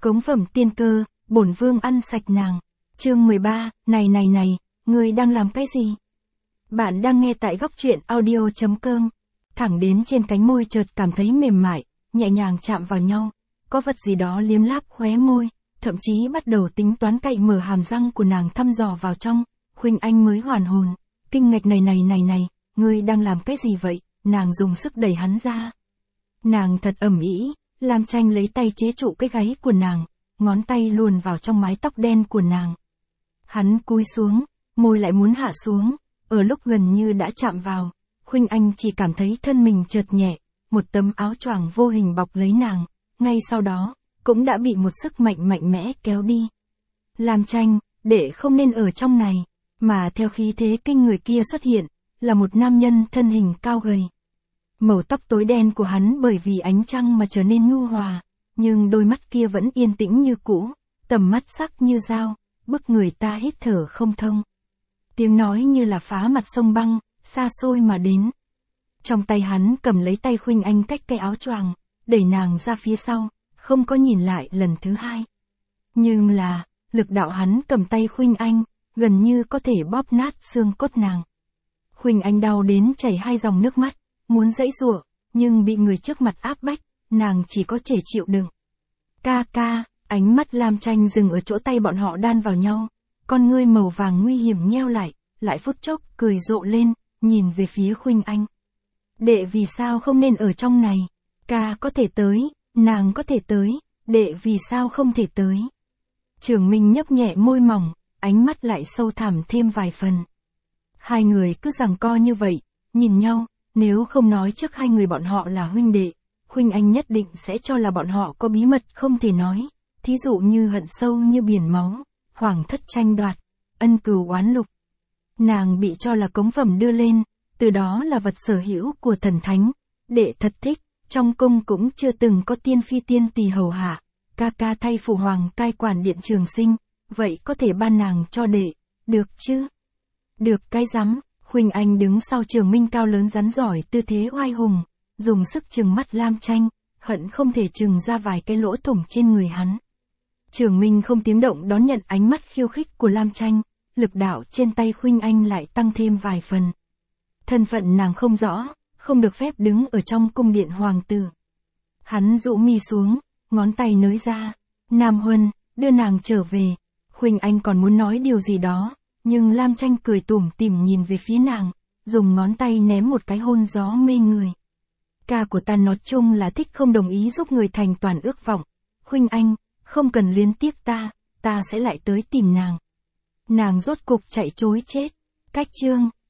Cống phẩm tiên cơ, bổn vương ăn sạch nàng. Chương 13, này, ngươi đang làm cái gì? Bạn đang nghe tại góc truyện audio.com. Thẳng đến trên cánh môi chợt cảm thấy mềm mại, nhẹ nhàng chạm vào nhau. Có vật gì đó liếm láp khóe môi, thậm chí bắt đầu tính toán cậy mở hàm răng của nàng thăm dò vào trong. Khuynh Anh mới hoàn hồn. Kinh ngạch này, ngươi đang làm cái gì vậy? Nàng dùng sức đẩy hắn ra. Nàng thật ầm ĩ. Lam Tranh lấy tay chế trụ cái gáy của nàng, ngón tay luồn vào trong mái tóc đen của nàng. Hắn cúi xuống, môi lại muốn hạ xuống, ở lúc gần như đã chạm vào, Khuynh Anh chỉ cảm thấy thân mình chợt nhẹ, một tấm áo choàng vô hình bọc lấy nàng, ngay sau đó, cũng đã bị một sức mạnh mẽ kéo đi. Lam Tranh, đệ không nên ở trong này, mà theo khí thế kinh người kia xuất hiện, là một nam nhân thân hình cao gầy. Màu tóc tối đen của hắn bởi vì ánh trăng mà trở nên nhu hòa, nhưng đôi mắt kia vẫn yên tĩnh như cũ, tầm mắt sắc như dao, bức người ta hít thở không thông. Tiếng nói như là phá mặt sông băng, xa xôi mà đến. Trong tay hắn cầm lấy tay Khuynh Anh cách cái áo choàng, đẩy nàng ra phía sau, không có nhìn lại lần thứ hai. Nhưng là, lực đạo hắn cầm tay Khuynh Anh, gần như có thể bóp nát xương cốt nàng. Khuynh Anh đau đến chảy hai dòng nước mắt, muốn giãy giụa, nhưng bị người trước mặt áp bách, nàng chỉ có thể chịu đựng. Ca, ánh mắt Lam Tranh dừng ở chỗ tay bọn họ đan vào nhau, con ngươi màu vàng nguy hiểm nheo lại phút chốc cười rộ lên, nhìn về phía Khuynh Anh. Đệ vì sao không nên ở trong này? Ca có thể tới, nàng có thể tới, đệ vì sao không thể tới? Trường Minh nhấp nhẹ môi mỏng, ánh mắt lại sâu thẳm thêm vài phần. Hai người cứ giằng co như vậy, nhìn nhau, nếu không nói trước hai người bọn họ là huynh đệ, Khuynh Anh nhất định sẽ cho là bọn họ có bí mật không thể nói, thí dụ như hận sâu như biển máu, hoàng thất tranh đoạt, ân cừu oán lục. Nàng bị cho là cống phẩm đưa lên, từ đó là vật sở hữu của thần thánh, đệ thật thích, trong cung cũng chưa từng có tiên phi tiên tỳ hầu hạ, ca thay phụ hoàng cai quản điện Trường Sinh, vậy có thể ban nàng cho đệ, được chứ? Được cái rắm. Khuynh Anh đứng sau Trường Minh cao lớn rắn giỏi tư thế oai hùng, dùng sức trừng mắt Lam Tranh, hận không thể trừng ra vài cái lỗ thủng trên người hắn. Trường Minh không tiếng động đón nhận ánh mắt khiêu khích của Lam Tranh, lực đạo trên tay Khuynh Anh lại tăng thêm vài phần. Thân phận nàng không rõ, không được phép đứng ở trong cung điện hoàng tử. Hắn rũ mi xuống, ngón tay nới ra, Nam Huân, đưa nàng trở về. Khuynh Anh còn muốn nói điều gì đó, nhưng Lam Tranh cười tủm tỉm nhìn về phía nàng, dùng ngón tay ném một cái hôn gió mê người. Ca của ta nói chung là thích không đồng ý giúp người thành toàn ước vọng. Khuynh Anh, không cần luyến tiếc ta sẽ lại tới tìm nàng. Nàng rốt cục chạy trối chết. Cách chương.